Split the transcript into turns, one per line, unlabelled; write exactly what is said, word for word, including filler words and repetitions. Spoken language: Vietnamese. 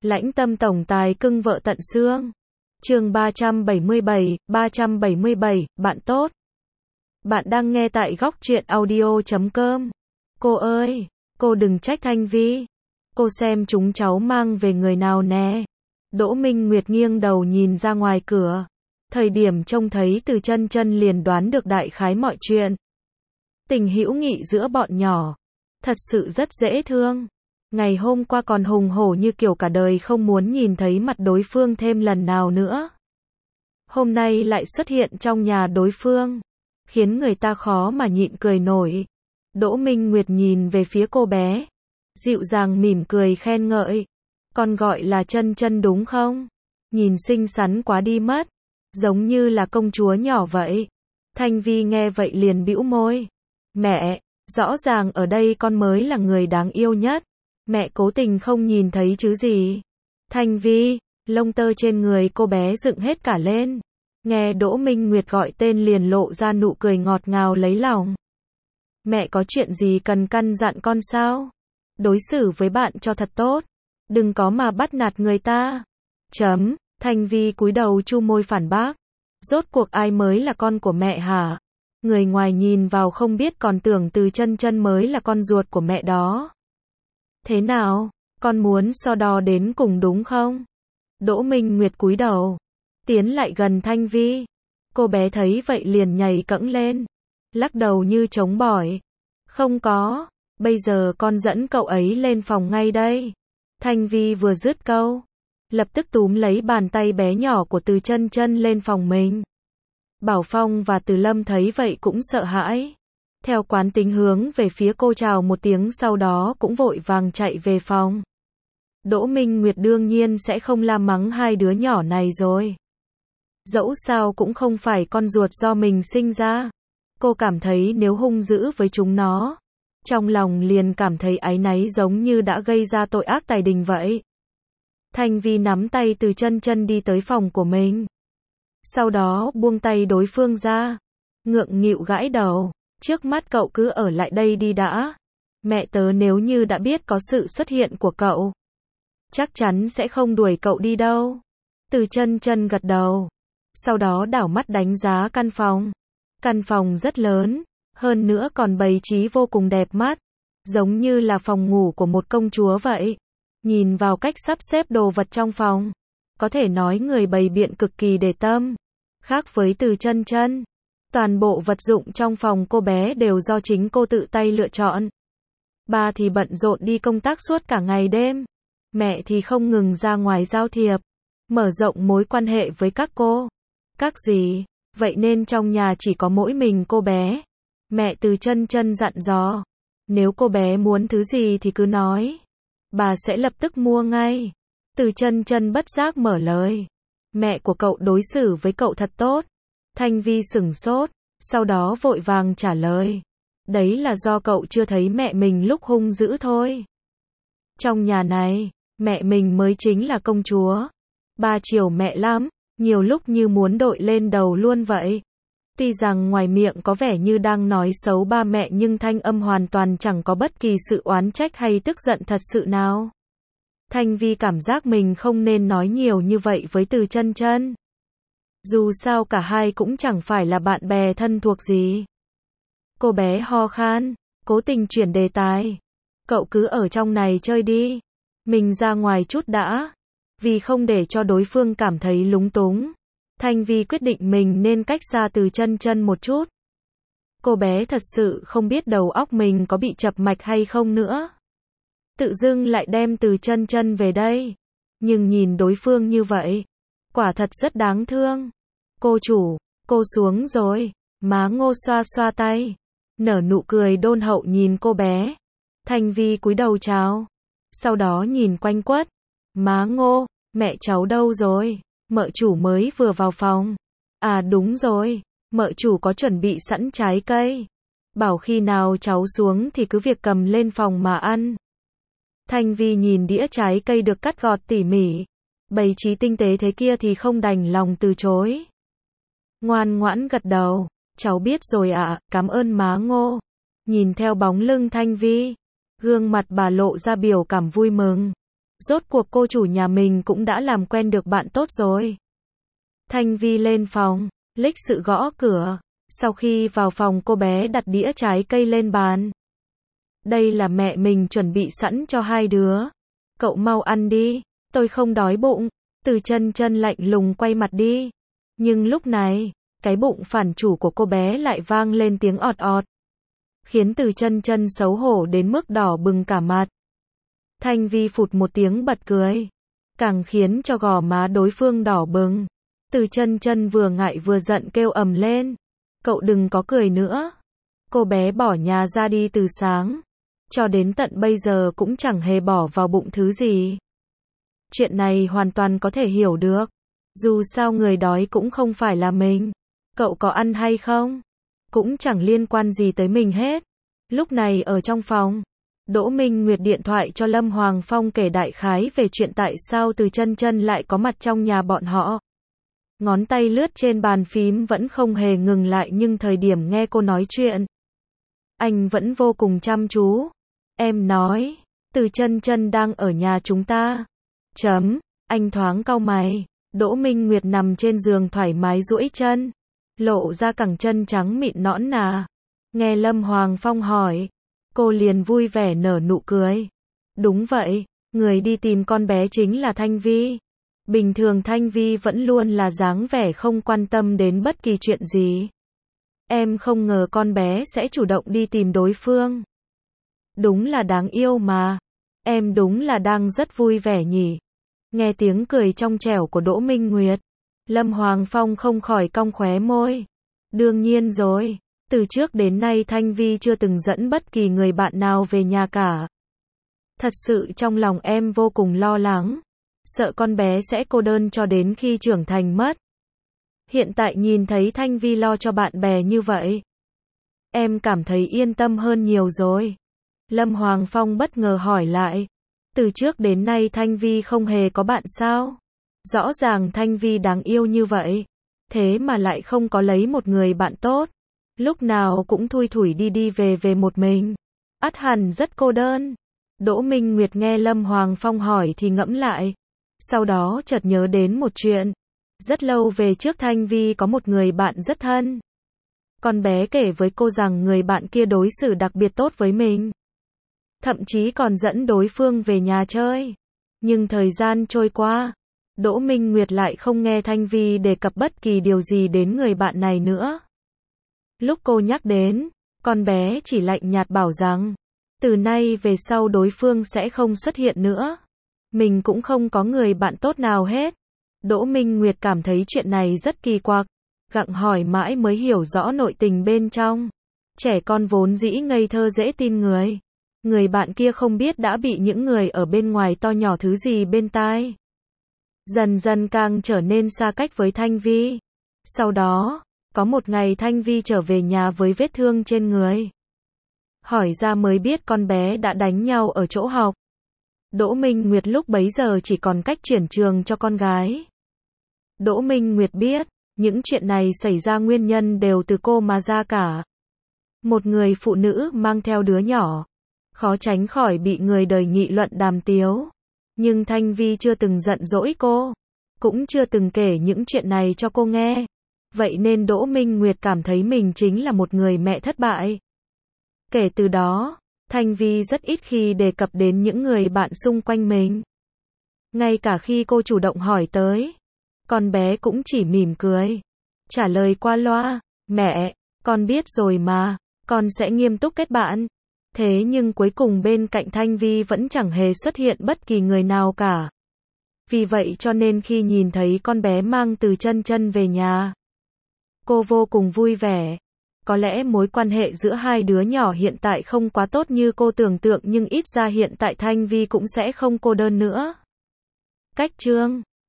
Lãnh tâm tổng tài cưng vợ tận xương. Chương ba trăm bảy mươi bảy, ba trăm bảy mươi bảy, bạn tốt. Bạn đang nghe tại góc truyện audio chấm com. Cô ơi, cô đừng trách Thanh Vi. Cô xem chúng cháu mang về người nào nè. Đỗ Minh Nguyệt nghiêng đầu nhìn ra ngoài cửa. Thời điểm trông thấy Từ Chân Chân liền đoán được đại khái mọi chuyện. Tình hữu nghị giữa bọn nhỏ, thật sự rất dễ thương. Ngày hôm qua còn hùng hổ như kiểu cả đời không muốn nhìn thấy mặt đối phương thêm lần nào nữa. Hôm nay lại xuất hiện trong nhà đối phương, khiến người ta khó mà nhịn cười nổi. Đỗ Minh Nguyệt nhìn về phía cô bé, dịu dàng mỉm cười khen ngợi. Con gọi là Chân Chân đúng không? Nhìn xinh xắn quá đi mất, giống như là công chúa nhỏ vậy. Thanh Vi nghe vậy liền bĩu môi. Mẹ, rõ ràng ở đây con mới là người đáng yêu nhất. Mẹ cố tình không nhìn thấy chứ gì. Thanh Vi, lông tơ trên người cô bé dựng hết cả lên. Nghe Đỗ Minh Nguyệt gọi tên liền lộ ra nụ cười ngọt ngào lấy lòng. Mẹ có chuyện gì cần căn dặn con sao? Đối xử với bạn cho thật tốt. Đừng có mà bắt nạt người ta. Chấm, Thanh Vi cúi đầu chu môi phản bác. Rốt cuộc ai mới là con của mẹ hả? Người ngoài nhìn vào không biết còn tưởng Từ Chân Chân mới là con ruột của mẹ đó. Thế nào, con muốn so đo đến cùng đúng không? Đỗ Minh Nguyệt cúi đầu, tiến lại gần Thanh Vi. Cô bé thấy vậy liền nhảy cẫng lên, lắc đầu như trống bỏi. Không có, bây giờ con dẫn cậu ấy lên phòng ngay đây. Thanh Vi vừa dứt câu, lập tức túm lấy bàn tay bé nhỏ của Từ Chân Chân lên phòng mình. Bảo Phong và Từ Lâm thấy vậy cũng sợ hãi. Theo quán tính hướng về phía cô chào một tiếng, sau đó cũng vội vàng chạy về phòng. Đỗ Minh Nguyệt đương nhiên sẽ không la mắng hai đứa nhỏ này rồi. Dẫu sao cũng không phải con ruột do mình sinh ra. Cô cảm thấy nếu hung dữ với chúng nó, trong lòng liền cảm thấy áy náy giống như đã gây ra tội ác tày đình vậy. Thanh Vi nắm tay Từ Chân Chân đi tới phòng của mình. Sau đó buông tay đối phương ra, ngượng nghịu gãi đầu. Trước mắt cậu cứ ở lại đây đi đã. Mẹ tớ nếu như đã biết có sự xuất hiện của cậu, chắc chắn sẽ không đuổi cậu đi đâu. Từ Chân Chân gật đầu. Sau đó đảo mắt đánh giá căn phòng. Căn phòng rất lớn, hơn nữa còn bày trí vô cùng đẹp mắt, giống như là phòng ngủ của một công chúa vậy. Nhìn vào cách sắp xếp đồ vật trong phòng, có thể nói người bày biện cực kỳ để tâm. Khác với Từ Chân Chân, toàn bộ vật dụng trong phòng cô bé đều do chính cô tự tay lựa chọn. Ba thì bận rộn đi công tác suốt cả ngày đêm. Mẹ thì không ngừng ra ngoài giao thiệp, mở rộng mối quan hệ với các cô. Các gì, vậy nên trong nhà chỉ có mỗi mình cô bé. Mẹ Từ Chân Chân dặn dò, nếu cô bé muốn thứ gì thì cứ nói, bà sẽ lập tức mua ngay. Từ Chân Chân bất giác mở lời. Mẹ của cậu đối xử với cậu thật tốt. Thanh Vi sửng sốt, sau đó vội vàng trả lời. Đấy là do cậu chưa thấy mẹ mình lúc hung dữ thôi. Trong nhà này, mẹ mình mới chính là công chúa. Ba chiều mẹ lắm, nhiều lúc như muốn đội lên đầu luôn vậy. Tuy rằng ngoài miệng có vẻ như đang nói xấu ba mẹ nhưng thanh âm hoàn toàn chẳng có bất kỳ sự oán trách hay tức giận thật sự nào. Thanh Vi cảm giác mình không nên nói nhiều như vậy với Từ Chân Chân. Dù sao cả hai cũng chẳng phải là bạn bè thân thuộc gì. Cô bé ho khan, cố tình chuyển đề tài. Cậu cứ ở trong này chơi đi. Mình ra ngoài chút đã. Vì không để cho đối phương cảm thấy lúng túng, Thanh Vi quyết định mình nên cách xa Từ Chân Chân một chút. Cô bé thật sự không biết đầu óc mình có bị chập mạch hay không nữa. Tự dưng lại đem Từ Chân Chân về đây. Nhưng nhìn đối phương như vậy, quả thật rất đáng thương. Cô chủ, cô xuống rồi. Má Ngô xoa xoa tay, nở nụ cười đôn hậu nhìn cô bé. Thanh Vi cúi đầu chào, sau đó nhìn quanh quất. Má Ngô, mẹ cháu đâu rồi? Mợ chủ mới vừa vào phòng. À đúng rồi, mợ chủ có chuẩn bị sẵn trái cây. Bảo khi nào cháu xuống thì cứ việc cầm lên phòng mà ăn. Thanh Vi nhìn đĩa trái cây được cắt gọt tỉ mỉ, bày trí tinh tế thế kia thì không đành lòng từ chối. Ngoan ngoãn gật đầu, cháu biết rồi ạ, à, cảm ơn má Ngô. Nhìn theo bóng lưng Thanh Vi, gương mặt bà lộ ra biểu cảm vui mừng. Rốt cuộc cô chủ nhà mình cũng đã làm quen được bạn tốt rồi. Thanh Vi lên phòng, lịch sự gõ cửa. Sau khi vào phòng cô bé đặt đĩa trái cây lên bàn. Đây là mẹ mình chuẩn bị sẵn cho hai đứa. Cậu mau ăn đi, tôi không đói bụng. Từ Chân Chân lạnh lùng quay mặt đi. Nhưng lúc này, cái bụng phản chủ của cô bé lại vang lên tiếng ọt ọt. Khiến Từ Chân Chân xấu hổ đến mức đỏ bừng cả mặt. Thanh Vi phụt một tiếng bật cười. Càng khiến cho gò má đối phương đỏ bừng. Từ Chân Chân vừa ngại vừa giận kêu ầm lên. Cậu đừng có cười nữa. Cô bé bỏ nhà ra đi từ sáng. Cho đến tận bây giờ cũng chẳng hề bỏ vào bụng thứ gì. Chuyện này hoàn toàn có thể hiểu được. Dù sao người đói cũng không phải là mình. Cậu có ăn hay không? Cũng chẳng liên quan gì tới mình hết. Lúc này ở trong phòng, Đỗ Minh Nguyệt điện thoại cho Lâm Hoàng Phong kể đại khái về chuyện tại sao Từ Chân Chân lại có mặt trong nhà bọn họ. Ngón tay lướt trên bàn phím vẫn không hề ngừng lại nhưng thời điểm nghe cô nói chuyện, anh vẫn vô cùng chăm chú. Em nói, Từ Chân Chân đang ở nhà chúng ta. Chấm, anh thoáng cau mày. Đỗ Minh Nguyệt nằm trên giường thoải mái duỗi chân, lộ ra cẳng chân trắng mịn nõn nà. Nghe Lâm Hoàng Phong hỏi, cô liền vui vẻ nở nụ cười. Đúng vậy, người đi tìm con bé chính là Thanh Vi. Bình thường Thanh Vi vẫn luôn là dáng vẻ không quan tâm đến bất kỳ chuyện gì. Em không ngờ con bé sẽ chủ động đi tìm đối phương. Đúng là đáng yêu mà. Em đúng là đang rất vui vẻ nhỉ. Nghe tiếng cười trong trẻo của Đỗ Minh Nguyệt, Lâm Hoàng Phong không khỏi cong khóe môi. Đương nhiên rồi, từ trước đến nay Thanh Vi chưa từng dẫn bất kỳ người bạn nào về nhà cả. Thật sự trong lòng em vô cùng lo lắng. Sợ con bé sẽ cô đơn cho đến khi trưởng thành mất. Hiện tại nhìn thấy Thanh Vi lo cho bạn bè như vậy, em cảm thấy yên tâm hơn nhiều rồi. Lâm Hoàng Phong bất ngờ hỏi lại. Từ trước đến nay Thanh Vi không hề có bạn sao? Rõ ràng Thanh Vi đáng yêu như vậy. Thế mà lại không có lấy một người bạn tốt. Lúc nào cũng thui thủi đi đi về về một mình. Ắt hẳn rất cô đơn. Đỗ Minh Nguyệt nghe Lâm Hoàng Phong hỏi thì ngẫm lại. Sau đó chợt nhớ đến một chuyện. Rất lâu về trước Thanh Vi có một người bạn rất thân. Con bé kể với cô rằng người bạn kia đối xử đặc biệt tốt với mình. Thậm chí còn dẫn đối phương về nhà chơi. Nhưng thời gian trôi qua, Đỗ Minh Nguyệt lại không nghe Thanh Vi đề cập bất kỳ điều gì đến người bạn này nữa. Lúc cô nhắc đến, con bé chỉ lạnh nhạt bảo rằng, từ nay về sau đối phương sẽ không xuất hiện nữa. Mình cũng không có người bạn tốt nào hết. Đỗ Minh Nguyệt cảm thấy chuyện này rất kỳ quặc, gặng hỏi mãi mới hiểu rõ nội tình bên trong. Trẻ con vốn dĩ ngây thơ dễ tin người. Người bạn kia không biết đã bị những người ở bên ngoài to nhỏ thứ gì bên tai. Dần dần càng trở nên xa cách với Thanh Vi. Sau đó, có một ngày Thanh Vi trở về nhà với vết thương trên người. Hỏi ra mới biết con bé đã đánh nhau ở chỗ học. Đỗ Minh Nguyệt lúc bấy giờ chỉ còn cách chuyển trường cho con gái. Đỗ Minh Nguyệt biết, những chuyện này xảy ra nguyên nhân đều từ cô mà ra cả. Một người phụ nữ mang theo đứa nhỏ, khó tránh khỏi bị người đời nghị luận đàm tiếu. Nhưng Thanh Vi chưa từng giận dỗi cô, cũng chưa từng kể những chuyện này cho cô nghe. Vậy nên Đỗ Minh Nguyệt cảm thấy mình chính là một người mẹ thất bại. Kể từ đó, Thanh Vi rất ít khi đề cập đến những người bạn xung quanh mình. Ngay cả khi cô chủ động hỏi tới, con bé cũng chỉ mỉm cười, trả lời qua loa, mẹ, con biết rồi mà, con sẽ nghiêm túc kết bạn. Thế nhưng cuối cùng bên cạnh Thanh Vi vẫn chẳng hề xuất hiện bất kỳ người nào cả. Vì vậy cho nên khi nhìn thấy con bé mang Từ Chân Chân về nhà, cô vô cùng vui vẻ. Có lẽ mối quan hệ giữa hai đứa nhỏ hiện tại không quá tốt như cô tưởng tượng nhưng ít ra hiện tại Thanh Vi cũng sẽ không cô đơn nữa. Cách chương